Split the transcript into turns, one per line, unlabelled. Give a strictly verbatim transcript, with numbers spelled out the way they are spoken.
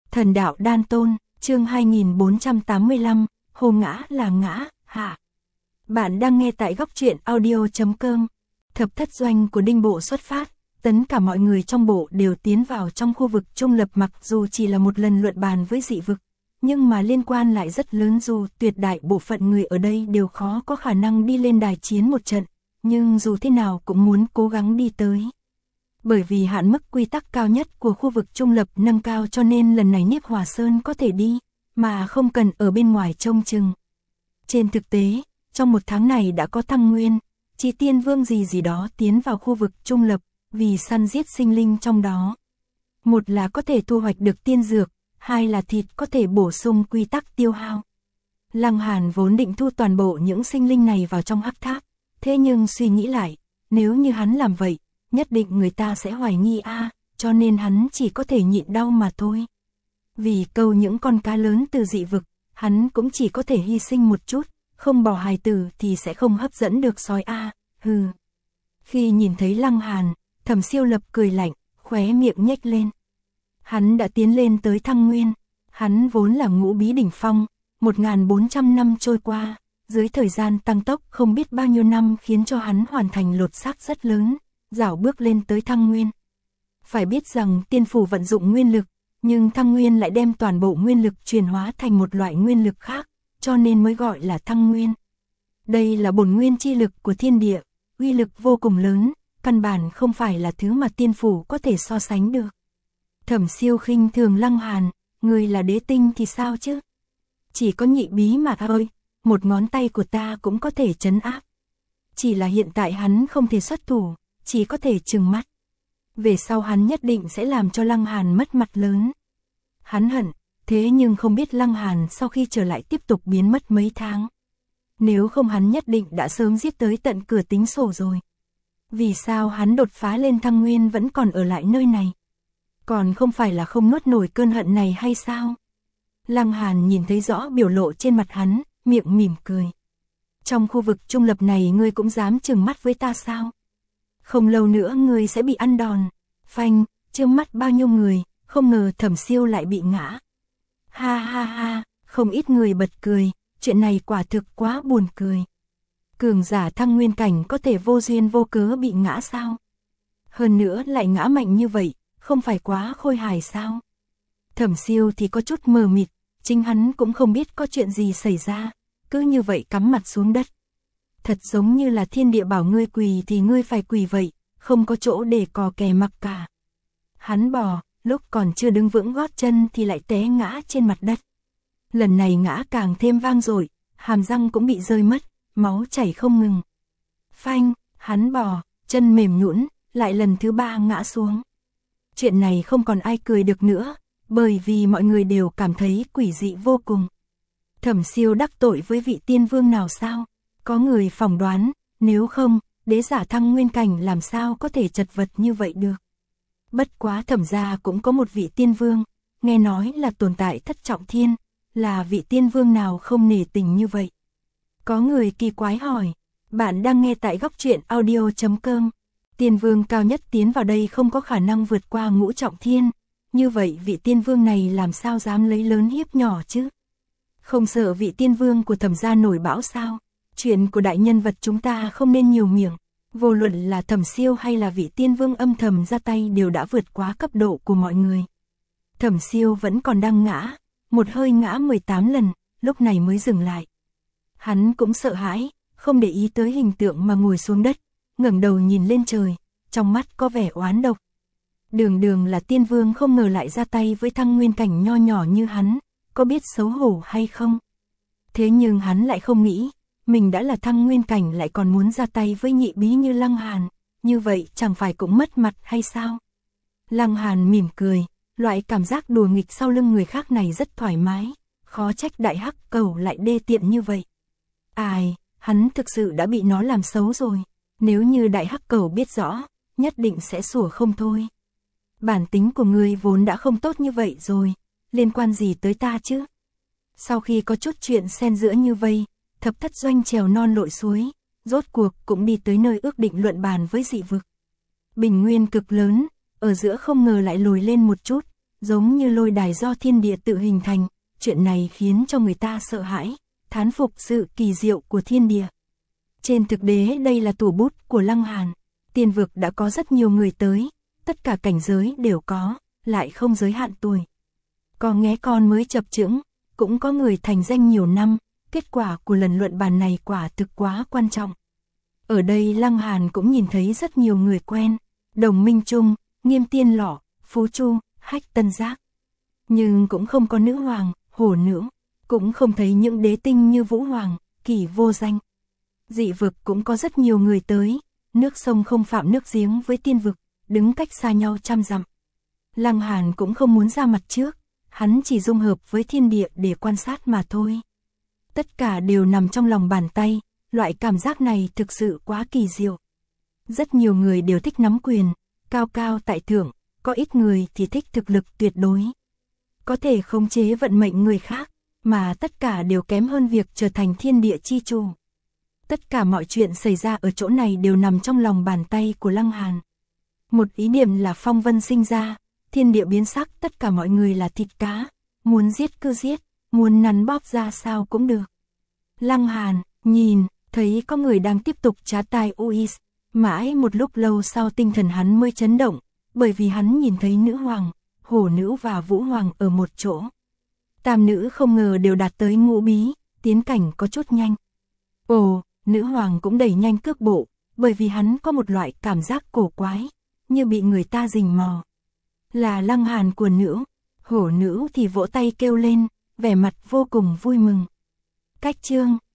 Thần đạo đan tôn, chương hai nghìn bốn trăm tám mươi lăm, hồ ngã là ngã, hạ. Bạn đang nghe tại góc truyện audio.com. Thập thất doanh của Đinh Bộ xuất phát, tất cả mọi người trong bộ đều tiến vào trong khu vực trung lập, mặc dù chỉ là một lần luận bàn với dị vực, nhưng mà liên quan lại rất lớn, dù tuyệt đại bộ phận người ở đây đều khó có khả năng đi lên đài chiến một trận, nhưng dù thế nào cũng muốn cố gắng đi tới. Bởi vì hạn mức quy tắc cao nhất của khu vực trung lập nâng cao, cho nên lần này Niếp Hòa Sơn có thể đi, mà không cần ở bên ngoài trông chừng. Trên thực tế, trong một tháng này đã có Thăng Nguyên, Chi Tiên Vương gì gì đó tiến vào khu vực trung lập, vì săn giết sinh linh trong đó. Một là có thể thu hoạch được tiên dược, hai là thịt có thể bổ sung quy tắc tiêu hao. Lăng Hàn vốn định thu toàn bộ những sinh linh này vào trong hắc tháp, thế nhưng suy nghĩ lại, nếu như hắn làm vậy, nhất định người ta sẽ hoài nghi a, cho nên hắn chỉ có thể nhịn đau mà thôi. Vì câu những con cá lớn từ dị vực, hắn cũng chỉ có thể hy sinh một chút, không bỏ hài tử thì sẽ không hấp dẫn được sói a, hừ. Khi nhìn thấy Lăng Hàn, Thẩm Siêu Lập cười lạnh, khóe miệng nhếch lên. Hắn đã tiến lên tới Thăng Nguyên, hắn vốn là ngũ bí đỉnh phong, một nghìn bốn trăm năm trôi qua, dưới thời gian tăng tốc không biết bao nhiêu năm khiến cho hắn hoàn thành lột xác rất lớn, dạo bước lên tới Thăng Nguyên. Phải biết rằng tiên phủ vận dụng nguyên lực, nhưng Thăng Nguyên lại đem toàn bộ nguyên lực chuyển hóa thành một loại nguyên lực khác, cho nên mới gọi là Thăng Nguyên. Đây là bổn nguyên chi lực của thiên địa, uy lực vô cùng lớn, căn bản không phải là thứ mà tiên phủ có thể so sánh được. Thẩm Siêu khinh thường Lăng Hàn, người là đế tinh thì sao chứ? Chỉ có nhị bí mà thôi, một ngón tay của ta cũng có thể trấn áp. Chỉ là hiện tại hắn không thể xuất thủ, chỉ có thể trừng mắt. Về sau hắn nhất định sẽ làm cho Lăng Hàn mất mặt lớn. Hắn hận, thế nhưng không biết Lăng Hàn sau khi trở lại tiếp tục biến mất mấy tháng. Nếu không hắn nhất định đã sớm giết tới tận cửa tính sổ rồi. Vì sao hắn đột phá lên Thăng Nguyên vẫn còn ở lại nơi này? Còn không phải là không nuốt nổi cơn hận này hay sao? Lăng Hàn nhìn thấy rõ biểu lộ trên mặt hắn, miệng mỉm cười. Trong khu vực trung lập này ngươi cũng dám trừng mắt với ta sao? Không lâu nữa ngươi sẽ bị ăn đòn. Phanh, trước mắt bao nhiêu người, không ngờ Thẩm Siêu lại bị ngã. Ha ha ha, không ít người bật cười, chuyện này quả thực quá buồn cười. Cường giả Thăng Nguyên cảnh có thể vô duyên vô cớ bị ngã sao? Hơn nữa lại ngã mạnh như vậy, không phải quá khôi hài sao? Thẩm Siêu thì có chút mờ mịt, chính hắn cũng không biết có chuyện gì xảy ra, cứ như vậy cắm mặt xuống đất. Thật giống như là thiên địa bảo ngươi quỳ thì ngươi phải quỳ vậy, không có chỗ để cò kè mặc cả. Hắn bò, lúc còn chưa đứng vững gót chân thì lại té ngã trên mặt đất. Lần này ngã càng thêm vang dội, hàm răng cũng bị rơi mất, máu chảy không ngừng. Phanh, hắn bò, chân mềm nhũn, lại lần thứ ba ngã xuống. Chuyện này không còn ai cười được nữa, bởi vì mọi người đều cảm thấy quỷ dị vô cùng. Thẩm Siêu đắc tội với vị tiên vương nào sao? Có người phỏng đoán, nếu không, đế giả Thăng Nguyên cảnh làm sao có thể chật vật như vậy được. Bất quá Thẩm gia cũng có một vị tiên vương, nghe nói là tồn tại thất trọng thiên, là vị tiên vương nào không nể tình như vậy. Có người kỳ quái hỏi, bạn đang nghe tại góc truyện audio.com. Tiên vương cao nhất tiến vào đây không có khả năng vượt qua ngũ trọng thiên, như vậy vị tiên vương này làm sao dám lấy lớn hiếp nhỏ chứ? Không sợ vị tiên vương của Thẩm gia nổi bão sao? Chuyện của đại nhân vật chúng ta không nên nhiều miệng, vô luận là Thẩm Siêu hay là vị tiên vương âm thầm ra tay đều đã vượt quá cấp độ của mọi người. Thẩm Siêu vẫn còn đang ngã, một hơi ngã mười tám lần, lúc này mới dừng lại. Hắn cũng sợ hãi, không để ý tới hình tượng mà ngồi xuống đất, ngẩng đầu nhìn lên trời, trong mắt có vẻ oán độc. Đường đường là tiên vương không ngờ lại ra tay với Thăng Nguyên cảnh nho nhỏ như hắn, có biết xấu hổ hay không? Thế nhưng hắn lại không nghĩ, mình đã là Thăng Nguyên cảnh lại còn muốn ra tay với nhị bí như Lăng Hàn, như vậy chẳng phải cũng mất mặt hay sao? Lăng Hàn mỉm cười, loại cảm giác đùa nghịch sau lưng người khác này rất thoải mái, khó trách đại hắc cầu lại đê tiện như vậy. Ai, hắn thực sự đã bị nó làm xấu rồi, nếu như đại hắc cầu biết rõ, nhất định sẽ sủa không thôi. Bản tính của ngươi vốn đã không tốt như vậy rồi, liên quan gì tới ta chứ? Sau khi có chút chuyện xen giữa như vây, thập thất doanh trèo non lội suối, rốt cuộc cũng đi tới nơi ước định luận bàn với dị vực. Bình nguyên cực lớn, ở giữa không ngờ lại lồi lên một chút, giống như lôi đài do thiên địa tự hình thành, chuyện này khiến cho người ta sợ hãi, thán phục sự kỳ diệu của thiên địa. Trên thực tế đây là tủ bút của Lăng Hàn, tiên vực đã có rất nhiều người tới, tất cả cảnh giới đều có, lại không giới hạn tuổi. Có nghé con mới chập chững, cũng có người thành danh nhiều năm, kết quả của lần luận bàn này quả thực quá quan trọng. Ở đây Lăng Hàn cũng nhìn thấy rất nhiều người quen, Đồng Minh Trung, Nghiêm Tiên Lọ, Phú Chu, Hách Tân Giác. Nhưng cũng không có nữ hoàng, hổ nữ, cũng không thấy những đế tinh như Vũ Hoàng, Kỳ Vô Danh. Dị vực cũng có rất nhiều người tới, nước sông không phạm nước giếng với tiên vực, đứng cách xa nhau trăm dặm. Lăng Hàn cũng không muốn ra mặt trước, hắn chỉ dung hợp với thiên địa để quan sát mà thôi. Tất cả đều nằm trong lòng bàn tay, loại cảm giác này thực sự quá kỳ diệu. Rất nhiều người đều thích nắm quyền, cao cao tại thượng, có ít người thì thích thực lực tuyệt đối. Có thể khống chế vận mệnh người khác, mà tất cả đều kém hơn việc trở thành thiên địa chi chủ. Tất cả mọi chuyện xảy ra ở chỗ này đều nằm trong lòng bàn tay của Lăng Hàn. Một ý niệm là phong vân sinh ra, thiên địa biến sắc, tất cả mọi người là thịt cá, muốn giết cứ giết, muốn nắn bóp ra sao cũng được. Lăng Hàn, nhìn, thấy có người đang tiếp tục trá tai Uis, mãi một lúc lâu sau tinh thần hắn mới chấn động, bởi vì hắn nhìn thấy nữ hoàng, hổ nữ và vũ hoàng ở một chỗ. Tam nữ không ngờ đều đạt tới ngũ bí, tiến cảnh có chút nhanh. Ồ, nữ hoàng cũng đẩy nhanh cước bộ, bởi vì hắn có một loại cảm giác cổ quái, như bị người ta rình mò. Là Lăng Hàn của nữ, hổ nữ thì vỗ tay kêu lên, vẻ mặt vô cùng vui mừng. Cách chương